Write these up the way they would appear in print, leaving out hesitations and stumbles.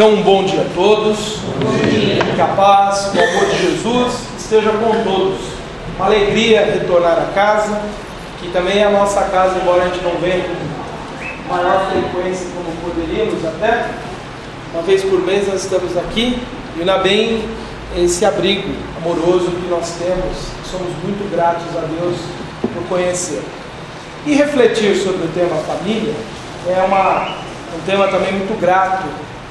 Então, um bom dia a todos. Bom dia. Que a paz, o amor de Jesus esteja com todos. Uma alegria retornar a casa, que também é a nossa casa, embora a gente não venha com maior frequência como poderíamos até. Uma vez por mês nós estamos aqui e na bem esse abrigo amoroso que nós temos. Somos muito gratos a Deus por conhecer. E refletir sobre o tema família é um tema também muito grato,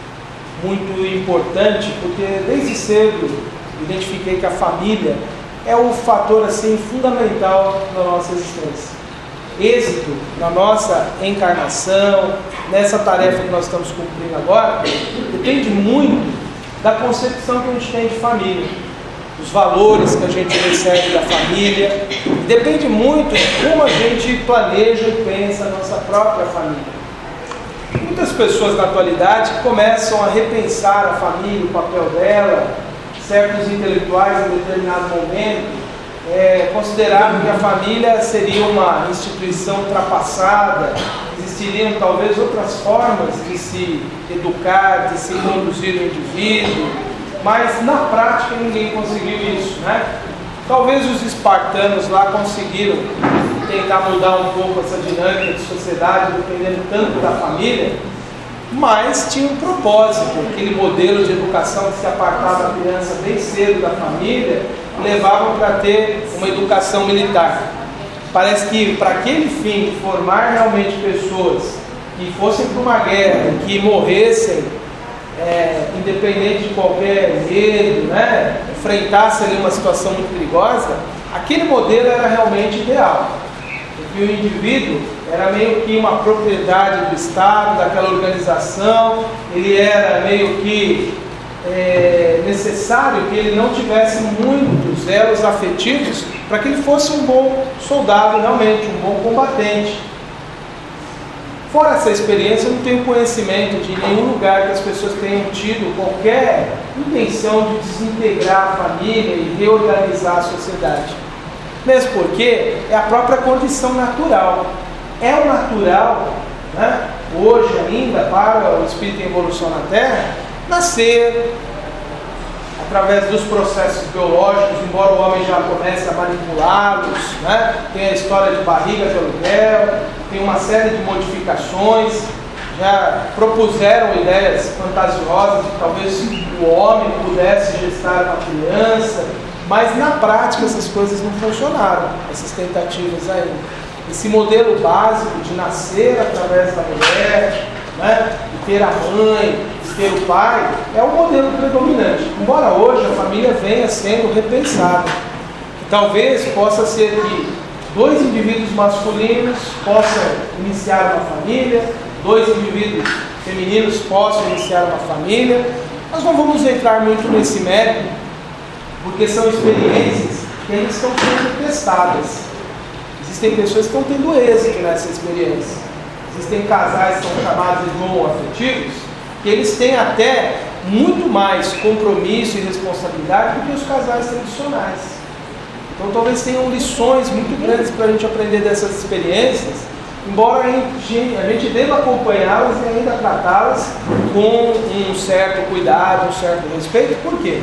muito importante, porque desde cedo identifiquei que a família é o fator assim fundamental na nossa existência. Êxito na nossa encarnação, nessa tarefa que nós estamos cumprindo agora, depende muito da concepção que a gente tem de família, dos valores que a gente recebe da família, depende muito de como a gente planeja e pensa a nossa própria família. Muitas pessoas na atualidade começam a repensar a família, o papel dela. Certos intelectuais em determinado momento consideraram que a família seria uma instituição ultrapassada, existiriam talvez outras formas de se educar, de se conduzir o indivíduo, mas na prática ninguém conseguiu isso, né? Talvez os espartanos lá conseguiram tentar mudar um pouco essa dinâmica de sociedade, dependendo tanto da família, mas tinha um propósito. Aquele modelo de educação que se apartava a criança bem cedo da família, levava para ter uma educação militar. Parece que para aquele fim, formar realmente pessoas que fossem para uma guerra, que morressem, independente de qualquer medo, né? Enfrentassem ali uma situação muito perigosa, aquele modelo era realmente ideal. Porque o indivíduo era meio que uma propriedade do Estado, daquela organização, ele era meio que necessário que ele não tivesse muitos elos afetivos para que ele fosse um bom soldado realmente, um bom combatente. Fora essa experiência, eu não tenho conhecimento de nenhum lugar que as pessoas tenham tido qualquer intenção de desintegrar a família e reorganizar a sociedade. Mesmo porque é a própria condição natural. É o natural, né, hoje ainda, para o espírito em evolução na Terra, nascer através dos processos biológicos, embora o homem já comece a manipulá-los, né? Tem a história de barriga de aluguel, tem uma série de modificações, já propuseram ideias fantasiosas de que talvez o homem pudesse gestar uma criança, mas na prática essas coisas não funcionaram, essas tentativas ainda. Esse modelo básico de nascer através da mulher, né, de ter a mãe, de ter o pai, é o modelo predominante. Embora hoje a família venha sendo repensada. E talvez possa ser que dois indivíduos masculinos possam iniciar uma família, dois indivíduos femininos possam iniciar uma família. Nós não vamos entrar muito nesse mérito, porque são experiências que ainda estão sendo testadas. Existem pessoas que estão tendo êxito nessa experiência. Existem casais que são chamados de homoafetivos, que eles têm até muito mais compromisso e responsabilidade do que os casais tradicionais. Então talvez tenham lições muito grandes para a gente aprender dessas experiências, embora a gente deva acompanhá-las e ainda tratá-las com um certo cuidado, um certo respeito. Por quê?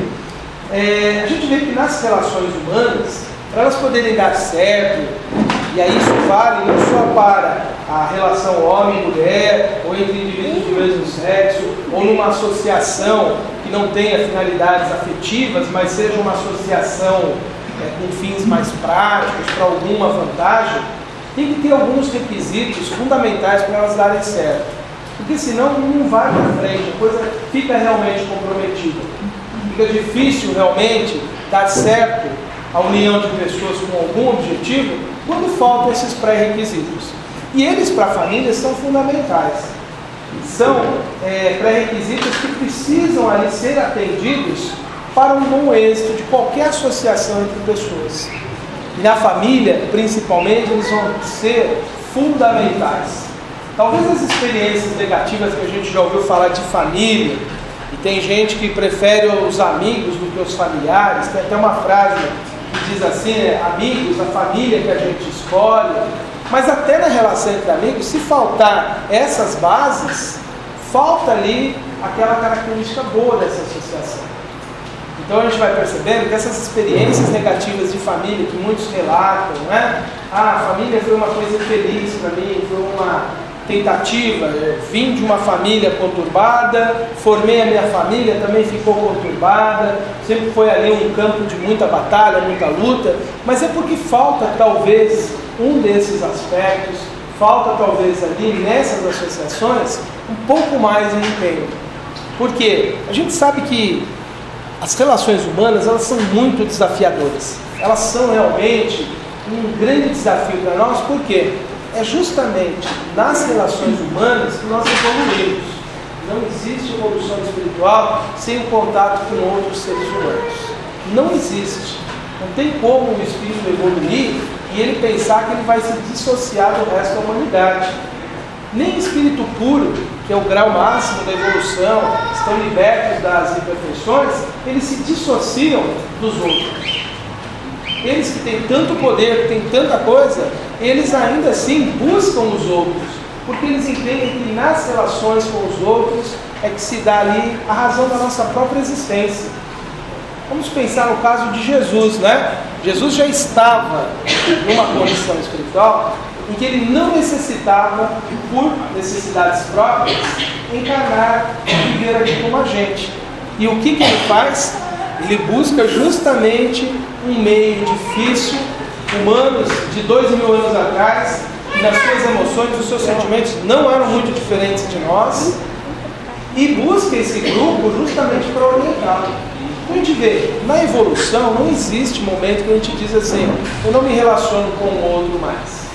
A gente vê que nas relações humanas, para elas poderem dar certo, e aí isso vale não só para a relação homem-mulher, ou entre indivíduos do mesmo sexo, ou numa associação que não tenha finalidades afetivas, mas seja uma associação com fins mais práticos, para alguma vantagem, tem que ter alguns requisitos fundamentais para elas darem certo. Porque senão não vai para frente, a coisa fica realmente comprometida. Fica difícil realmente dar certo a união de pessoas com algum objetivo quando faltam esses pré-requisitos. E eles, para a família, são fundamentais. São pré-requisitos que precisam ali ser atendidos para um bom êxito de qualquer associação entre pessoas. E na família, principalmente, eles vão ser fundamentais. Talvez as experiências negativas que a gente já ouviu falar de família, e tem gente que prefere os amigos do que os familiares, tem até uma frase que diz assim, amigos, a família que a gente escolhe, mas até na relação entre amigos, se faltar essas bases, falta ali aquela característica boa dessa associação. Então a gente vai percebendo que essas experiências negativas de família que muitos relatam, né? A família foi uma coisa infeliz para mim, foi uma tentativa, eu vim de uma família conturbada, formei a minha família, também ficou conturbada, sempre foi ali um campo de muita batalha, muita luta, mas é porque falta talvez um desses aspectos, falta talvez ali nessas associações um pouco mais de empenho. Por quê? A gente sabe que as relações humanas, elas são muito desafiadoras, elas são realmente um grande desafio para nós, por quê? É justamente nas relações humanas que nós evoluímos. Não existe evolução espiritual sem o contato com outros seres humanos. Não existe. Não tem como o espírito evoluir e ele pensar que ele vai se dissociar do resto da humanidade. Nem o espírito puro, que é o grau máximo da evolução, estão libertos das imperfeições, eles se dissociam dos outros. Eles que têm tanto poder, que têm tanta coisa, eles ainda assim buscam os outros, porque eles entendem que nas relações com os outros é que se dá ali a razão da nossa própria existência. Vamos pensar no caso de Jesus, né? Jesus já estava numa condição espiritual em que ele não necessitava, por necessidades próprias, encarnar e viver aqui como a gente. E o que ele faz? Ele busca justamente um meio difícil, humanos de 2000 anos atrás, que nas suas emoções, os seus sentimentos não eram muito diferentes de nós, e busca esse grupo justamente para orientá-lo. A gente vê, na evolução não existe momento que a gente diz assim, eu não me relaciono com o outro mais.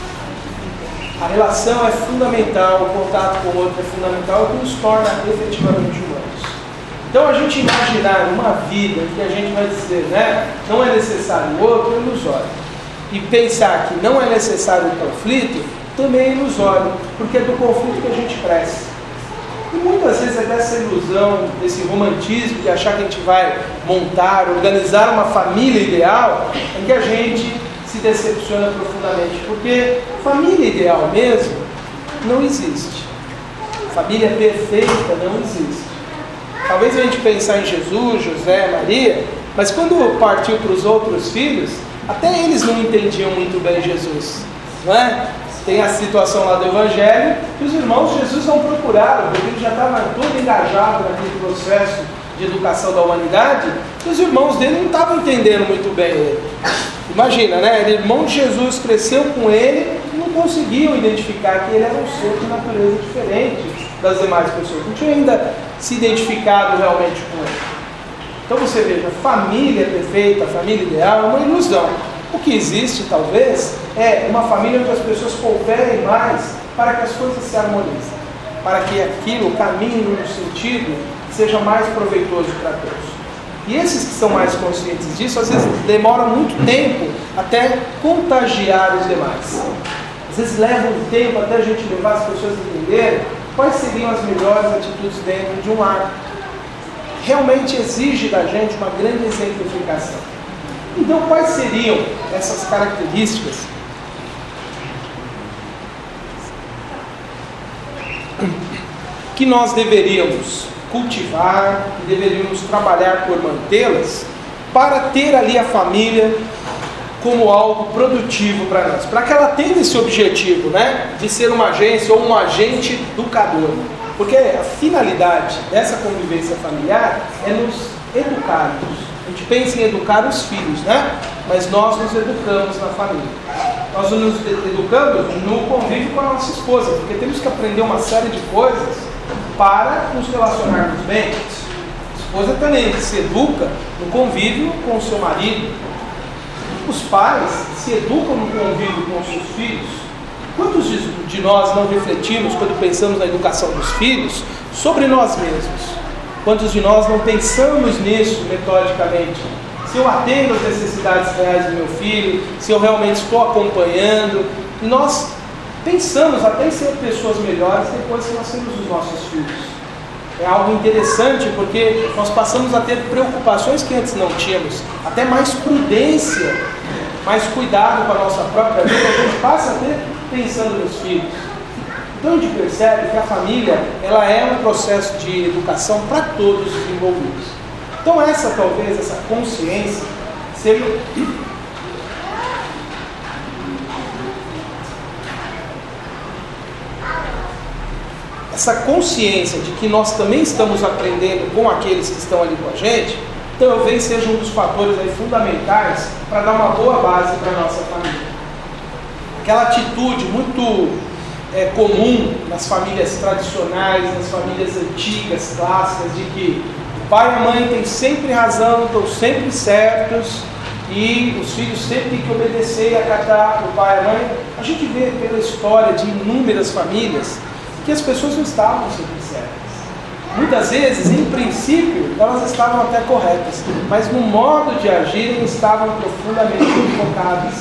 A relação é fundamental, o contato com o outro é fundamental, é o que nos torna efetivamente humanos. Então a gente imaginar uma vida que a gente vai dizer, né, não é necessário o outro, é ilusório. E pensar que não é necessário o conflito, também é ilusório, porque é do conflito que a gente cresce. E muitas vezes é dessa ilusão, desse romantismo de achar que a gente vai montar, organizar uma família ideal, em que a gente se decepciona profundamente, porque família ideal mesmo não existe. Família perfeita não existe. Talvez a gente pensar em Jesus, José, Maria, mas quando partiu para os outros filhos, até eles não entendiam muito bem Jesus, não é? Tem a situação lá do Evangelho, que os irmãos de Jesus não procuraram, porque ele já estava todo engajado naquele processo de educação da humanidade, e os irmãos dele não estavam entendendo muito bem ele. Imagina, né? O irmão de Jesus cresceu com ele e não conseguiam identificar que ele era um ser de natureza diferente das demais pessoas. Não tinha ainda se identificado realmente com ele. Então você veja, família perfeita, família ideal é uma ilusão. O que existe, talvez, é uma família onde as pessoas cooperem mais para que as coisas se harmonizem, para que aquilo caminhe no sentido que seja mais proveitoso para todos. E esses que são mais conscientes disso, às vezes demoram muito tempo até contagiar os demais. Às vezes leva um tempo até a gente levar as pessoas a entenderem quais seriam as melhores atitudes dentro de um lar. Realmente exige da gente uma grande exemplificação. Então, quais seriam essas características que nós deveríamos cultivar, que deveríamos trabalhar por mantê-las, para ter ali a família como algo produtivo para nós, para que ela tenha esse objetivo, né, de ser uma agência ou um agente educador, porque a finalidade dessa convivência familiar é nos educarmos. A gente pensa em educar os filhos, né, mas nós nos educamos na família. Nós nos educamos no convívio com a nossa esposa, porque temos que aprender uma série de coisas para nos relacionarmos bem. A esposa também se educa no convívio com o seu marido. Os pais se educam no convívio com os seus filhos. Quantos de nós não refletimos, quando pensamos na educação dos filhos, sobre nós mesmos? Quantos de nós não pensamos nisso metodicamente? Se eu atendo às necessidades reais do meu filho, se eu realmente estou acompanhando. Nós pensamos até em ser pessoas melhores depois que nós temos os nossos filhos. É algo interessante porque nós passamos a ter preocupações que antes não tínhamos, até mais prudência, mais cuidado com a nossa própria vida, a gente passa a ter pensando nos filhos. Então a gente percebe que a família, ela é um processo de educação para todos os envolvidos. Então talvez essa consciência seja essa consciência de que nós também estamos aprendendo com aqueles que estão ali com a gente, talvez seja um dos fatores aí fundamentais para dar uma boa base para a nossa família. Aquela atitude muito comum nas famílias tradicionais, nas famílias antigas, clássicas, de que o pai e a mãe têm sempre razão, estão sempre certos, e os filhos sempre têm que obedecer e acatar o pai e a mãe. A gente vê pela história de inúmeras famílias que as pessoas não estavam sempre certas. Muitas vezes, em princípio, elas estavam até corretas, mas no modo de agirem estavam profundamente equivocadas.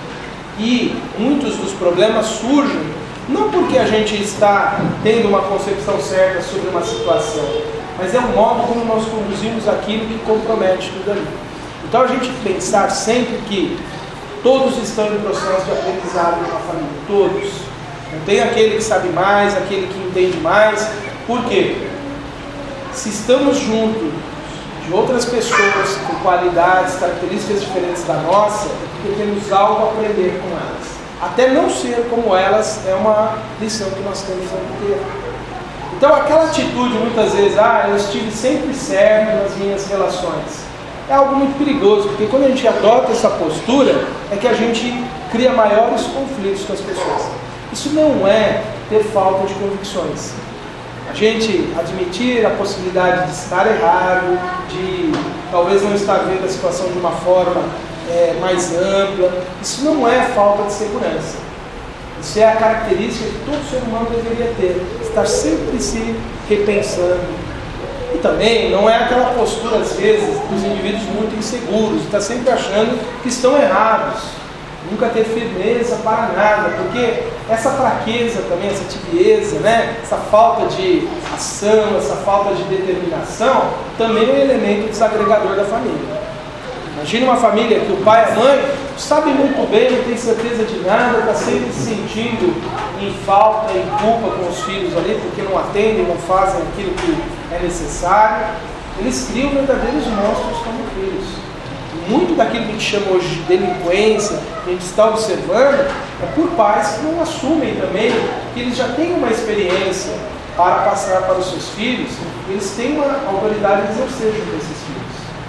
E muitos dos problemas surgem não porque a gente está tendo uma concepção certa sobre uma situação, mas é o modo como nós conduzimos aquilo que compromete tudo ali. Então a gente pensar sempre que todos estão em processo de aprendizado na família, todos. Não tem aquele que sabe mais, aquele que entende mais. Por quê? Se estamos juntos de outras pessoas com qualidades, características diferentes da nossa, porque temos algo a aprender com elas. Até não ser como elas é uma lição que nós temos a ter. Então aquela atitude muitas vezes, eu estive sempre certo nas minhas relações, é algo muito perigoso, porque quando a gente adota essa postura, é que a gente cria maiores conflitos com as pessoas. Isso não é ter falta de convicções. A gente admitir a possibilidade de estar errado, de talvez não estar vendo a situação de uma forma mais ampla, isso não é falta de segurança. Isso é a característica que todo ser humano deveria ter, estar sempre se repensando. E também não é aquela postura, às vezes, dos indivíduos muito inseguros, estar sempre achando que estão errados. Nunca ter firmeza para nada, porque essa fraqueza também, essa tibieza, essa falta de ação, essa falta de determinação, também é um elemento desagregador da família. Imagina uma família que o pai e a mãe sabem muito bem, não tem certeza de nada, está sempre se sentindo em falta, em culpa com os filhos ali, porque não atendem, não fazem aquilo que é necessário. Eles criam verdadeiros monstros como filhos. Muito daquilo que a gente chama hoje de delinquência, que a gente está observando, é por pais que não assumem também que eles já têm uma experiência para passar para os seus filhos, eles têm uma autoridade de exercer junto a esses filhos.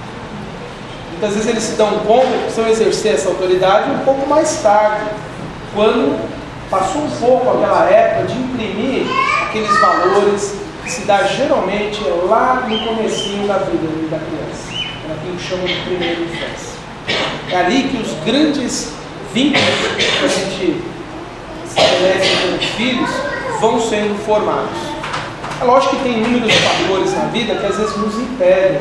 Muitas vezes eles se dão conta que precisam exercer essa autoridade um pouco mais tarde, quando passou um pouco aquela época de imprimir aqueles valores que se dá geralmente lá no comecinho da vida da criança. Aquilo que chamam de primeira infância. É ali que os grandes vínculos que a gente estabelece com os filhos vão sendo formados. É lógico que tem inúmeros fatores na vida que às vezes nos impedem,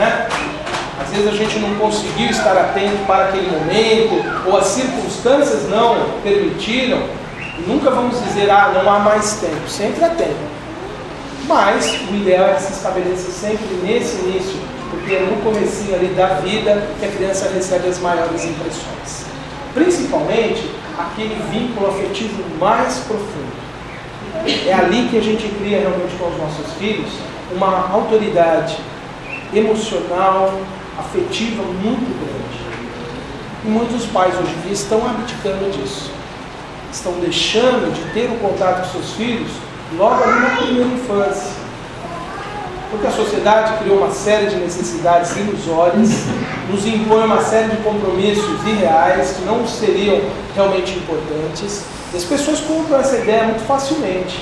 Às vezes a gente não conseguiu estar atento para aquele momento, ou as circunstâncias não permitiram. Nunca vamos dizer, não há mais tempo. Sempre há tempo. Mas o ideal é que se estabeleça sempre nesse início, porque é no comecinho ali da vida que a criança recebe as maiores impressões. Principalmente aquele vínculo afetivo mais profundo. É ali que a gente cria realmente com os nossos filhos uma autoridade emocional, afetiva muito grande. E muitos pais hoje em dia estão abdicando disso. Estão deixando de ter o contato com seus filhos logo ali na primeira infância. Porque a sociedade criou uma série de necessidades ilusórias, nos impõe uma série de compromissos irreais que não seriam realmente importantes. E as pessoas compram essa ideia muito facilmente.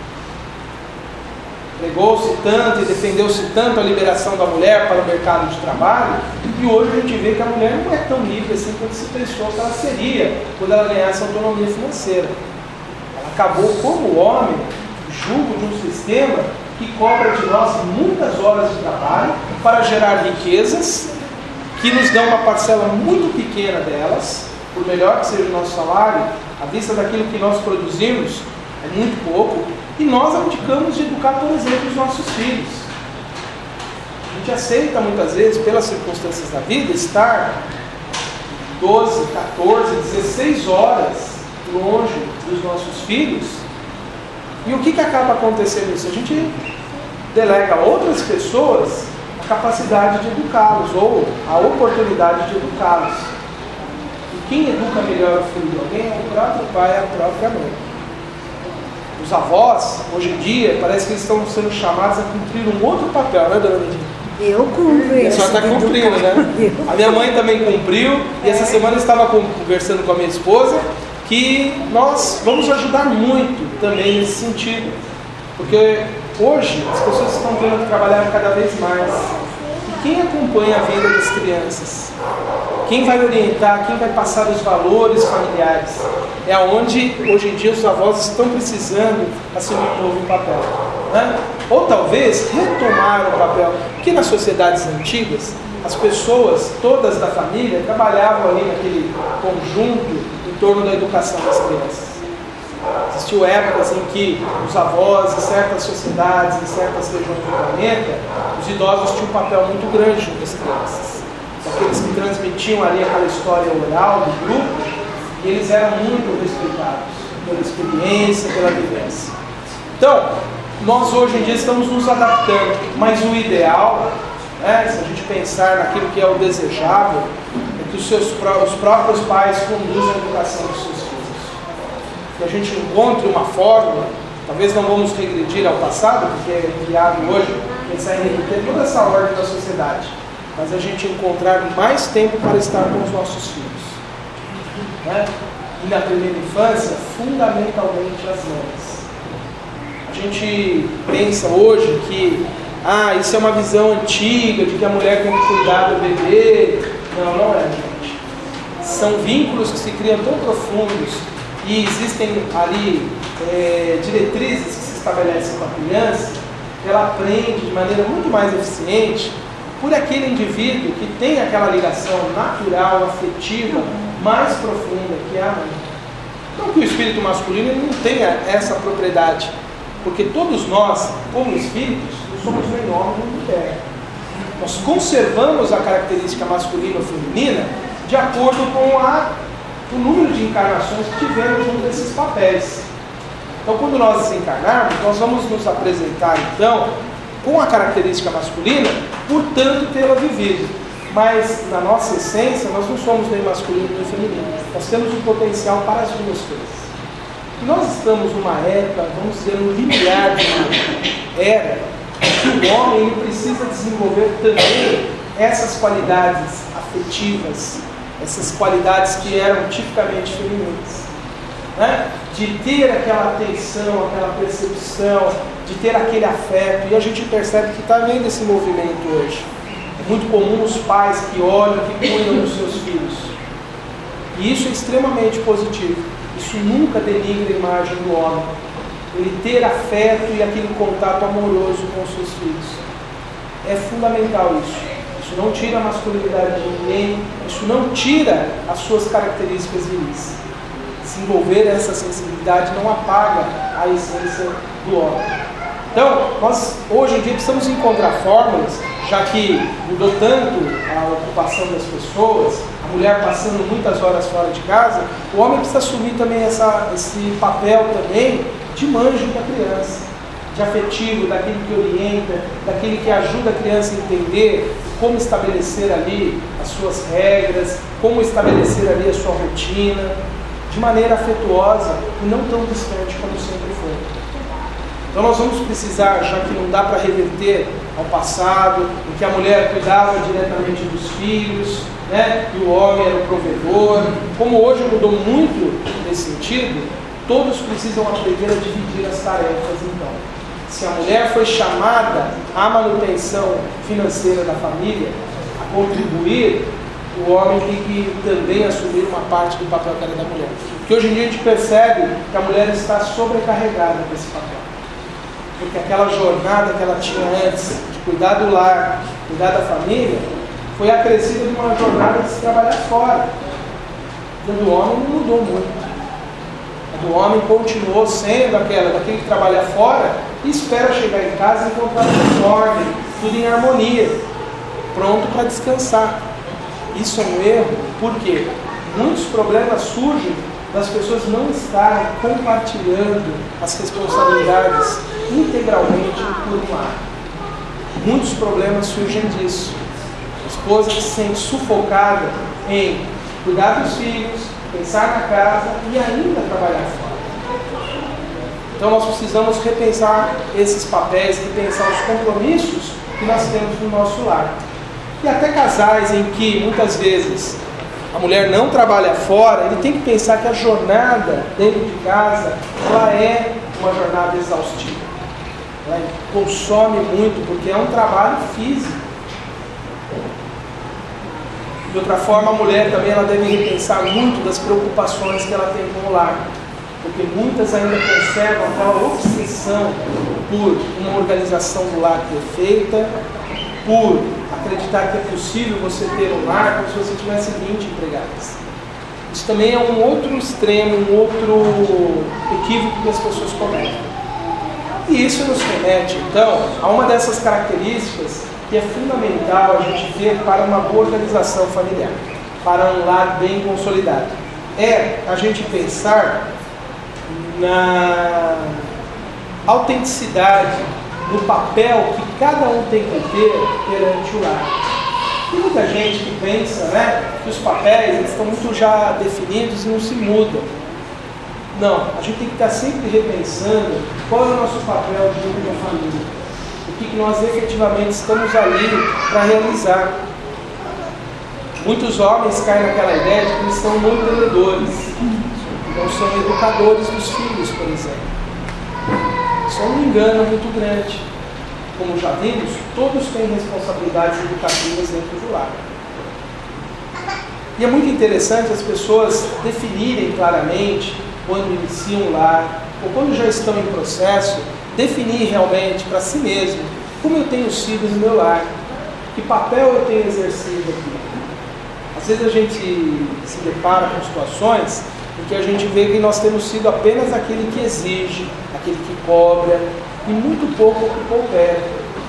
Pregou-se tanto e defendeu-se tanto a liberação da mulher para o mercado de trabalho, e hoje a gente vê que a mulher não é tão livre assim quanto se pensou que ela seria quando ela ganhasse autonomia financeira. Ela acabou como homem, jugo de um sistema que cobra de nós muitas horas de trabalho para gerar riquezas, que nos dão uma parcela muito pequena delas, por melhor que seja o nosso salário, à vista daquilo que nós produzimos, é muito pouco, e nós abdicamos de educar, por exemplo, os nossos filhos. A gente aceita muitas vezes, pelas circunstâncias da vida, estar 12, 14, 16 horas longe dos nossos filhos, E o que acaba acontecendo isso? A gente delega a outras pessoas a capacidade de educá-los, ou a oportunidade de educá-los. E quem educa melhor o filho de alguém é o próprio pai, é a própria mãe. Os avós, hoje em dia, parece que eles estão sendo chamados a cumprir um outro papel, né, dona Nadine? Eu cumpro. A senhora está cumprindo, né? A minha mãe também cumpriu, e essa semana eu estava conversando com a minha esposa, que nós vamos ajudar muito também nesse sentido. Porque hoje as pessoas estão tendo que trabalhar cada vez mais. E quem acompanha a vida das crianças? Quem vai orientar, quem vai passar os valores familiares? É onde hoje em dia os avós estão precisando assumir um novo papel, né? Ou talvez retomar o papel. Porque nas sociedades antigas, as pessoas, todas da família, trabalhavam ali naquele conjunto em torno da educação das crianças. Existiam épocas em que os avós, em certas sociedades, em certas regiões do planeta, os idosos tinham um papel muito grande junto às crianças. Aqueles que transmitiam ali aquela história oral do grupo, e eles eram muito respeitados pela experiência, pela vivência. Então, nós hoje em dia estamos nos adaptando, mas o ideal, né, se a gente pensar naquilo que é o desejável, é que os próprios pais conduzam a educação dos seus filhos. Que a gente encontre uma fórmula, talvez não vamos regredir ao passado, porque é enviado hoje pensar em reverter toda essa ordem da sociedade, mas a gente encontrar mais tempo para estar com os nossos filhos, né? E na primeira infância, fundamentalmente as mães. A gente pensa hoje que isso é uma visão antiga, de que a mulher tem que cuidar do bebê. Não é, gente. São vínculos que se criam tão profundos e existem ali diretrizes que se estabelecem com a criança, que ela aprende de maneira muito mais eficiente por aquele indivíduo que tem aquela ligação natural, afetiva, mais profunda, que é a mãe. Não que o espírito masculino não tenha essa propriedade, porque todos nós, como espíritos, não somos nem homem nem mulher. Nós conservamos a característica masculina ou feminina de acordo com o número de encarnações que tivemos junto desses papéis. Então, quando nós desencarnarmos, nós vamos nos apresentar, então, com a característica masculina, portanto, tê-la vivido. Mas, na nossa essência, nós não somos nem masculino nem feminino. Nós temos um potencial para as duas coisas. E nós estamos numa época, vamos dizer, no limiar de uma era, que o homem ele precisa desenvolver também essas qualidades afetivas, essas qualidades que eram tipicamente femininas, né? De ter aquela atenção, aquela percepção, de ter aquele afeto, e a gente percebe que está vendo esse movimento hoje. É muito comum os pais que olham, que cuidam dos seus filhos, e isso é extremamente positivo. Isso nunca denigra a imagem do homem. Ele ter afeto e aquele contato amoroso com os seus filhos. É fundamental isso. Isso não tira a masculinidade de ninguém, isso não tira as suas características viris. Desenvolver essa sensibilidade não apaga a essência do homem. Então, nós hoje em dia precisamos encontrar fórmulas, já que mudou tanto a ocupação das pessoas, a mulher passando muitas horas fora de casa, o homem precisa assumir também esse papel também de manjo da criança, de afetivo, daquele que orienta, daquele que ajuda a criança a entender como estabelecer ali as suas regras, como estabelecer ali a sua rotina, de maneira afetuosa e não tão distante como sempre foi. Então nós vamos precisar, já que não dá para reverter ao passado, em que a mulher cuidava diretamente dos filhos, né, e o homem era o provedor, como hoje mudou muito nesse sentido, todos precisam aprender a dividir as tarefas então. Se a mulher foi chamada à manutenção financeira da família, a contribuir, o homem tem que também assumir uma parte do papel que era da mulher. Porque hoje em dia a gente percebe que a mulher está sobrecarregada com esse papel. Porque aquela jornada que ela tinha antes, de cuidar do lar, cuidar da família, foi acrescida de uma jornada de se trabalhar fora. A do homem não mudou muito. A do homem continuou sendo daquele que trabalha fora e espera chegar em casa e encontrar tudo em ordem, tudo em harmonia, pronto para descansar. Isso é um erro, porque muitos problemas surgem das pessoas não estarem compartilhando as responsabilidades integralmente por um lar. Muitos problemas surgem disso. A esposa se sente sufocada em cuidar dos filhos, pensar na casa e ainda trabalhar fora. Então nós precisamos repensar esses papéis, repensar os compromissos que nós temos no nosso lar. E até casais em que muitas vezes a mulher não trabalha fora, ele tem que pensar que a jornada dentro de casa, ela é uma jornada exaustiva. Ela consome muito, porque é um trabalho físico. De outra forma, a mulher também ela deve repensar muito das preocupações que ela tem com o lar. Porque muitas ainda conservam aquela obsessão por uma organização do lar perfeita, por acreditar que é possível você ter um lar como se você tivesse 20 empregadas. Isso também é um outro extremo, um outro equívoco que as pessoas cometem. E isso nos remete, então, a uma dessas características que é fundamental a gente ver para uma boa organização familiar, para um lar bem consolidado. É a gente pensar na autenticidade do papel que cada um tem que ter perante o lar. Tem muita gente que pensa, que os papéis eles estão muito já definidos e não se mudam. Não, a gente tem que estar sempre repensando qual é o nosso papel dentro da família. O que nós efetivamente estamos ali para realizar. Muitos homens caem naquela ideia de que eles são mantenedores, não são educadores dos filhos, por exemplo. Isso é um engano muito grande. Como já vimos, todos têm responsabilidades educativas dentro do lar. E é muito interessante as pessoas definirem claramente, quando iniciam o lar, ou quando já estão em processo, definir realmente para si mesmo como eu tenho sido no meu lar, que papel eu tenho exercido aqui. Às vezes a gente se depara com situações em que a gente vê que nós temos sido apenas aquele que exige, aquele que cobra, e muito pouco o que coopera.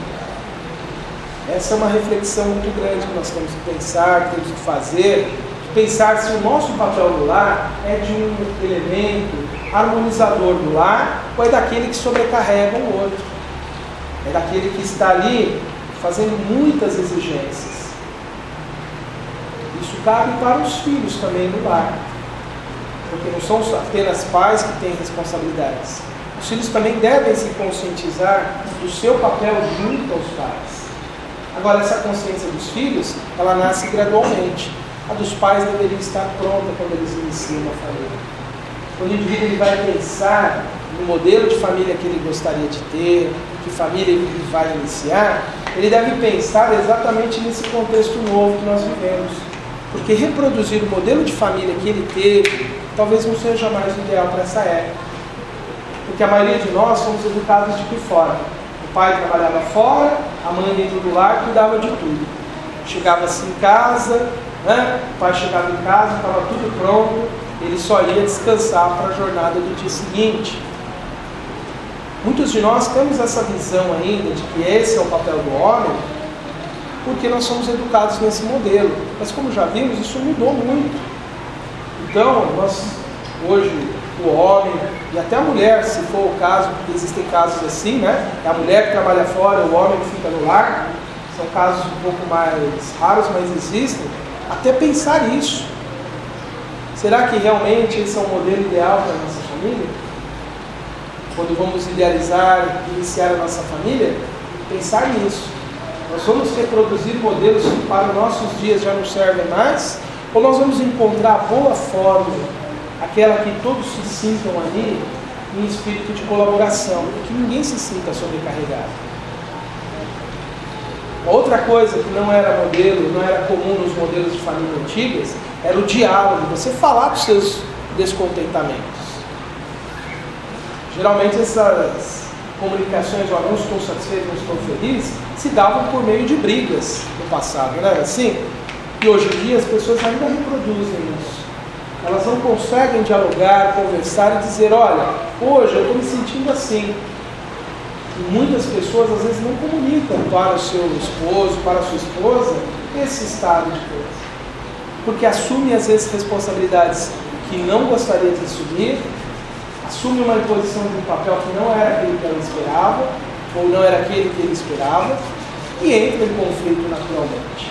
Essa é uma reflexão muito grande que nós temos que pensar, que temos que fazer, de pensar se o nosso papel no lar é de um elemento harmonizador do lar ou é daquele que sobrecarrega o outro. É daquele que está ali fazendo muitas exigências. Isso cabe para os filhos também no lar. Porque não são apenas pais que têm responsabilidades. Os filhos também devem se conscientizar do seu papel junto aos pais. Agora, essa consciência dos filhos, ela nasce gradualmente. A dos pais deveria estar pronta quando eles iniciam a família. Quando o indivíduo ele vai pensar no modelo de família que ele gostaria de ter, que família ele vai iniciar, ele deve pensar exatamente nesse contexto novo que nós vivemos. Porque reproduzir o modelo de família que ele teve, talvez não seja mais o ideal para essa época. Porque a maioria de nós somos educados de que fora. O pai trabalhava fora, a mãe dentro do lar cuidava de tudo. Chegava-se em casa, o pai chegava em casa, estava tudo pronto, ele só ia descansar para a jornada do dia seguinte. Muitos de nós temos essa visão ainda de que esse é o papel do homem, porque nós somos educados nesse modelo. Mas como já vimos, isso mudou muito. Então, nós hoje, o homem e até a mulher, se for o caso, porque existem casos assim, é a mulher que trabalha fora, o homem que fica no lar, são casos um pouco mais raros, mas existem, até pensar isso. Será que realmente esse é o modelo ideal para a nossa família? Quando vamos idealizar, iniciar a nossa família, pensar nisso. Nós vamos reproduzir modelos que para os nossos dias já não servem mais, ou nós vamos encontrar a boa fórmula, aquela que todos se sintam ali em espírito de colaboração, que ninguém se sinta sobrecarregado. Uma outra coisa que não era modelo, não era comum nos modelos de família antigas, era o diálogo, você falar dos seus descontentamentos. Geralmente essas comunicações, ou não estou satisfeito, não estou feliz, se davam por meio de brigas no passado, não era assim? E hoje em dia as pessoas ainda reproduzem isso. Elas não conseguem dialogar, conversar e dizer, olha, hoje eu estou me sentindo assim. E muitas pessoas às vezes não comunicam para o seu esposo, para a sua esposa, esse estado de coisa. Porque assumem às vezes responsabilidades que não gostaria de assumir, assume uma imposição de um papel que não era aquele que ela esperava, ou não era aquele que ele esperava, e entra em conflito naturalmente.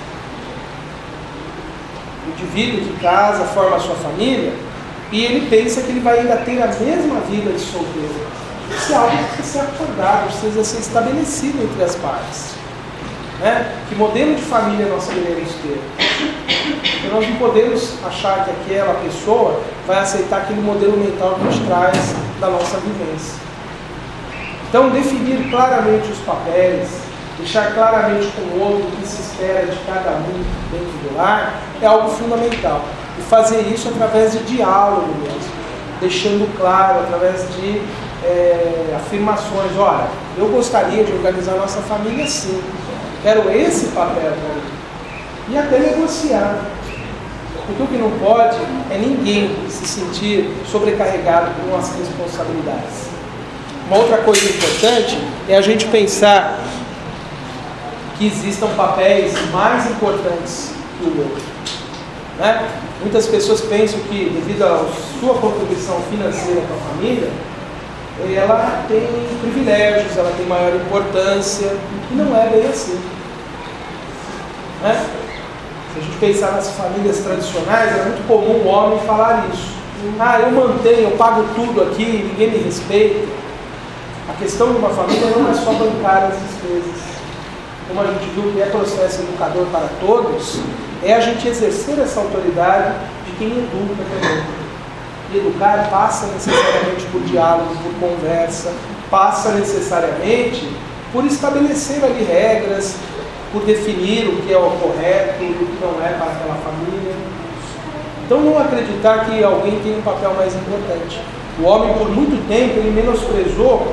O indivíduo que casa, forma a sua família, e ele pensa que ele vai ainda ter a mesma vida de solteiro. Isso é algo que precisa ser acordado, precisa ser estabelecido entre as partes. Né? Que modelo de família nós queremos ter? Porque nós não podemos achar que aquela pessoa vai aceitar aquele modelo mental que a gente traz da nossa vivência. Então, definir claramente os papéis, deixar claramente com o outro o que se espera de cada um dentro do lar, é algo fundamental. E fazer isso através de diálogo mesmo, deixando claro, através de afirmações. Olha, eu gostaria de organizar a nossa família assim, quero esse papel para mim. E até negociar. Porque o que não pode é ninguém se sentir sobrecarregado com as responsabilidades. Uma outra coisa importante é a gente pensar que existam papéis mais importantes que o outro. Né? Muitas pessoas pensam que, devido à sua contribuição financeira para a família, ela tem privilégios, ela tem maior importância, e não é bem assim. Né? Se a gente pensar nas famílias tradicionais, é muito comum o homem falar isso. Eu mantenho, eu pago tudo aqui, ninguém me respeita. A questão de uma família não é só bancar as despesas. Como a gente viu que é processo educador para todos, é a gente exercer essa autoridade de quem educa também. E educar passa necessariamente por diálogo, por conversa, passa necessariamente por estabelecer ali regras, por definir o que é o correto e o que não é para aquela família. Então não acreditar que alguém tem um papel mais importante. O homem, por muito tempo, ele menosprezou,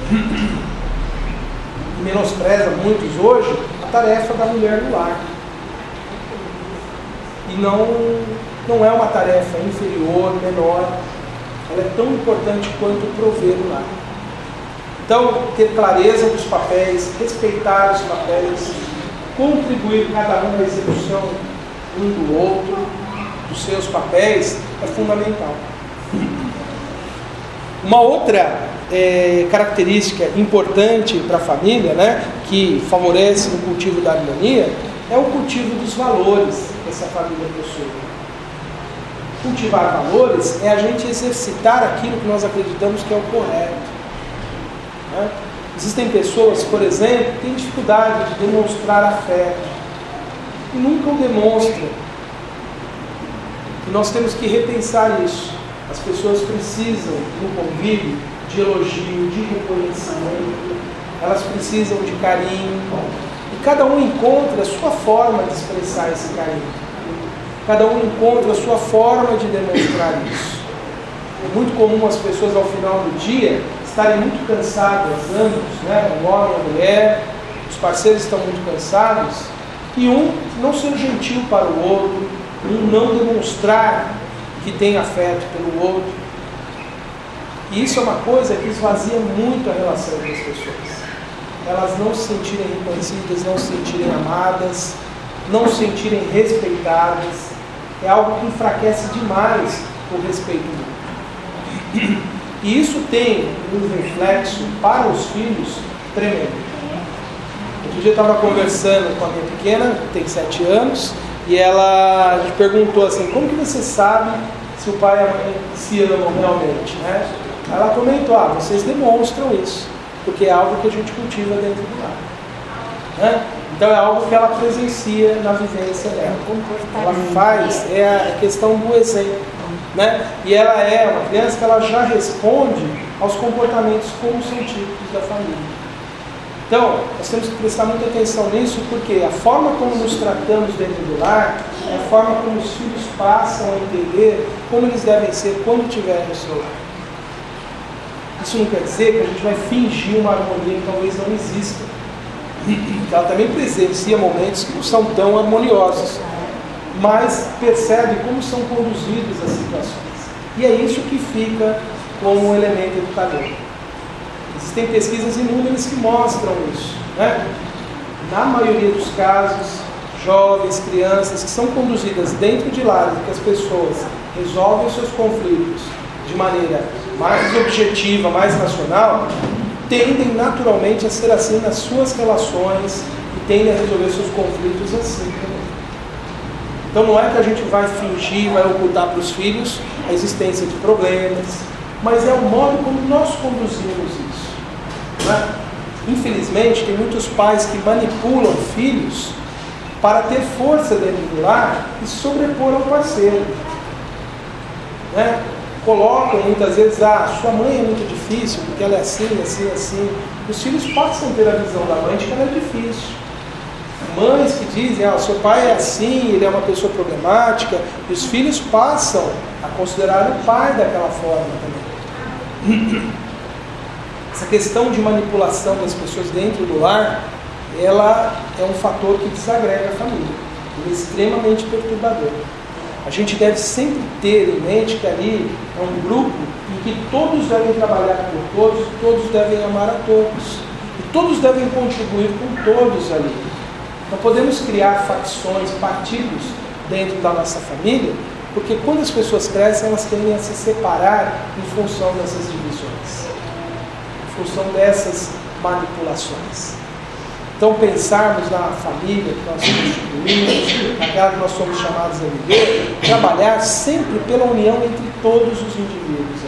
e menospreza muitos hoje, a tarefa da mulher no lar. E não é uma tarefa inferior, menor. Ela é tão importante quanto prover o lar. Então, ter clareza dos papéis, respeitar os papéis, contribuir cada um na execução um do outro, dos seus papéis, é fundamental. Uma outra característica importante para a família, né, que favorece o cultivo da harmonia, é o cultivo dos valores que essa família possui. Cultivar valores é a gente exercitar aquilo que nós acreditamos que é o correto. Né? Existem pessoas, por exemplo, que têm dificuldade de demonstrar afeto e nunca o demonstram. E nós temos que repensar isso. As pessoas precisam, no convívio, de elogio, de reconhecimento, elas precisam de carinho, e cada um encontra a sua forma de expressar esse carinho, cada um encontra a sua forma de demonstrar isso. É muito comum as pessoas, ao final do dia, estarem muito cansadas, ambos, né? O homem e a mulher, os parceiros estão muito cansados, e um não ser gentil para o outro, um não demonstrar que tem afeto pelo outro. E isso é uma coisa que esvazia muito a relação entre as pessoas. Elas não se sentirem reconhecidas, não se sentirem amadas, não se sentirem respeitadas. É algo que enfraquece demais o respeito mútuo. E isso tem um reflexo para os filhos tremendo. Outro dia eu estava conversando com a minha pequena, que tem 7 anos, e ela me perguntou assim: como que você sabe se o pai e a mãe se amam realmente? Né? Ela comentou: vocês demonstram isso, porque é algo que a gente cultiva dentro do lar. Né? Então é algo que ela presencia na vivência dela. Ela faz, é a questão do exemplo. Né? E ela é uma criança que ela já responde aos comportamentos como são típicos da família. Então, nós temos que prestar muita atenção nisso, porque a forma como nos tratamos dentro do lar é a forma como os filhos passam a entender como eles devem ser quando estiverem no seu lar. Isso não quer dizer que a gente vai fingir uma harmonia que talvez não exista. Ela também presencia momentos que não são tão harmoniosos, mas percebe como são conduzidas as situações. E é isso que fica como elemento educador. Existem pesquisas inúmeras que mostram isso. Né? Na maioria dos casos, jovens, crianças que são conduzidas dentro de lares que as pessoas resolvem os seus conflitos de maneira mais objetiva, mais racional, tendem naturalmente a ser assim nas suas relações e tendem a resolver seus conflitos assim também. Então não é que a gente vai fingir, vai ocultar para os filhos a existência de problemas, mas é o modo como nós conduzimos isso. Né? Infelizmente, tem muitos pais que manipulam filhos para ter força dentro do lar e sobrepor ao parceiro. Né? Colocam muitas vezes, sua mãe é muito difícil, porque ela é assim, assim, assim. Os filhos passam a ter a visão da mãe de que ela é difícil. Mães que dizem, seu pai é assim, ele é uma pessoa problemática, e os filhos passam a considerar o pai daquela forma também. Essa questão de manipulação das pessoas dentro do lar, ela é um fator que desagrega a família. Ele é extremamente perturbador. A gente deve sempre ter em mente que ali é um grupo em que todos devem trabalhar por todos, todos devem amar a todos. E todos devem contribuir com todos ali. Não podemos criar facções, partidos dentro da nossa família, porque quando as pessoas crescem, elas tendem a se separar em função dessas divisões, em função dessas manipulações. Então, pensarmos na família que nós constituímos, naquela que nós somos chamados a viver, trabalhar sempre pela união entre todos os indivíduos.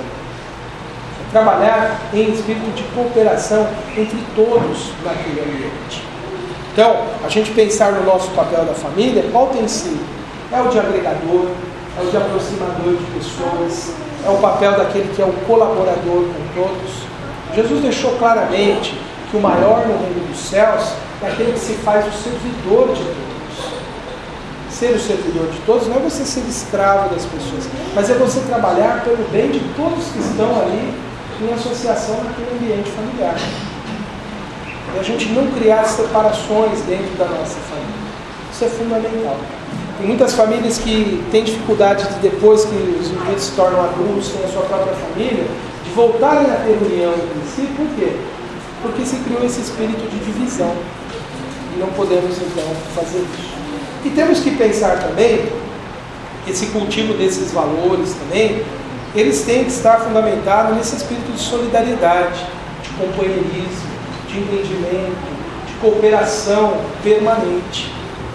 Trabalhar em espírito de cooperação entre todos naquele ambiente. Então, a gente pensar no nosso papel da família, qual tem sido? É o de agregador, é o de aproximador de pessoas, é o papel daquele que é o colaborador com todos. Jesus deixou claramente que o maior no reino dos céus é aquele que se faz o servidor de todos. Ser o servidor de todos não é você ser escravo das pessoas, mas é você trabalhar pelo bem de todos que estão ali em associação naquele ambiente familiar. E a gente não criar separações dentro da nossa família. Isso é fundamental. Tem muitas famílias que têm dificuldade de, depois que os indivíduos se tornam adultos, têm a sua própria família, de voltarem a ter união entre si. Por quê? Porque se criou esse espírito de divisão. E não podemos, então, fazer isso. E temos que pensar também, esse cultivo desses valores também, eles têm que estar fundamentados nesse espírito de solidariedade, de companheirismo, de entendimento, de cooperação permanente.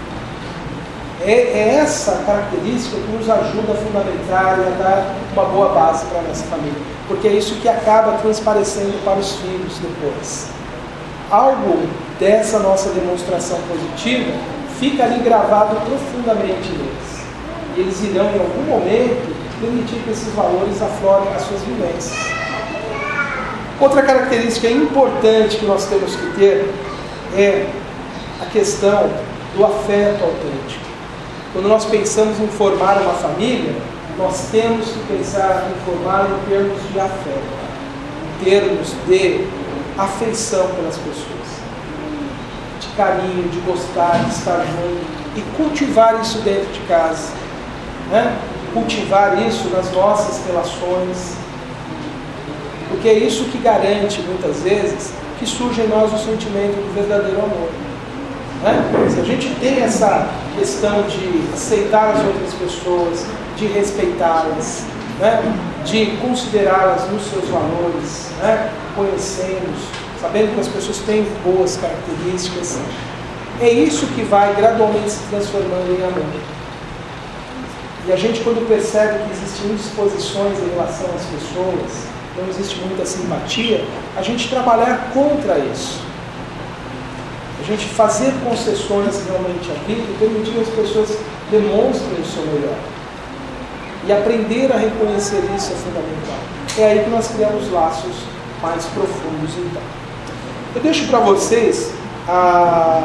É essa característica que nos ajuda a fundamentar e a dar uma boa base para a nossa família. Porque é isso que acaba transparecendo para os filhos depois. Algo dessa nossa demonstração positiva fica ali gravado profundamente neles. E eles irão, em algum momento, permitir que esses valores aflorem as suas vivências. Outra característica importante que nós temos que ter é a questão do afeto autêntico. Quando nós pensamos em formar uma família, nós temos que pensar em formar em termos de afeto, em termos de afeição pelas pessoas, de carinho, de gostar, de estar junto, e cultivar isso dentro de casa, né? Cultivar isso nas nossas relações, porque é isso que garante, muitas vezes, que surge em nós o sentimento do verdadeiro amor. Né? Se a gente tem essa questão de aceitar as outras pessoas, de respeitá-las, né? De considerá-las nos seus valores, né? Conhecê-los, sabendo que as pessoas têm boas características, é isso que vai gradualmente se transformando em amor. E a gente, quando percebe que existem indisposições em relação às pessoas, não existe muita simpatia, a gente trabalhar contra isso. A gente fazer concessões realmente à vida e permitir que as pessoas demonstrem o seu melhor. E aprender a reconhecer isso é fundamental. É aí que nós criamos laços mais profundos, então. Eu deixo para vocês a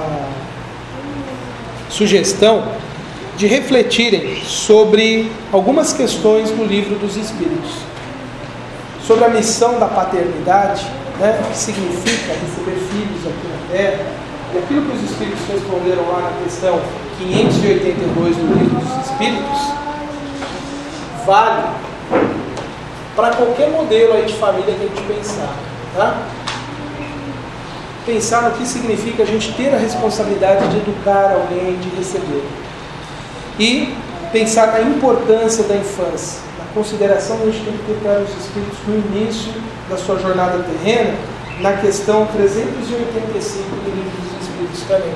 sugestão de refletirem sobre algumas questões do Livro dos Espíritos. Sobre a missão da paternidade, né, o que significa receber filhos aqui na Terra, e aquilo que os Espíritos responderam lá na questão 582 do Livro dos Espíritos, vale para qualquer modelo aí de família que a gente pensar. Tá? Pensar no que significa a gente ter a responsabilidade de educar alguém, de receber. E pensar na importância da infância, na consideração que a gente tem que ter para os espíritos no início da sua jornada terrena, na questão 385 do Livro dos Espíritos também.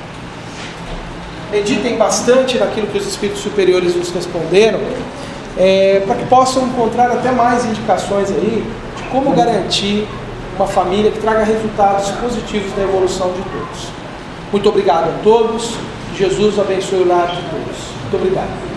Meditem bastante naquilo que os espíritos superiores nos responderam, para que possam encontrar até mais indicações aí de como garantir uma família que traga resultados positivos na evolução de todos. Muito obrigado a todos. Jesus abençoe o lar de todos. Muito obrigado.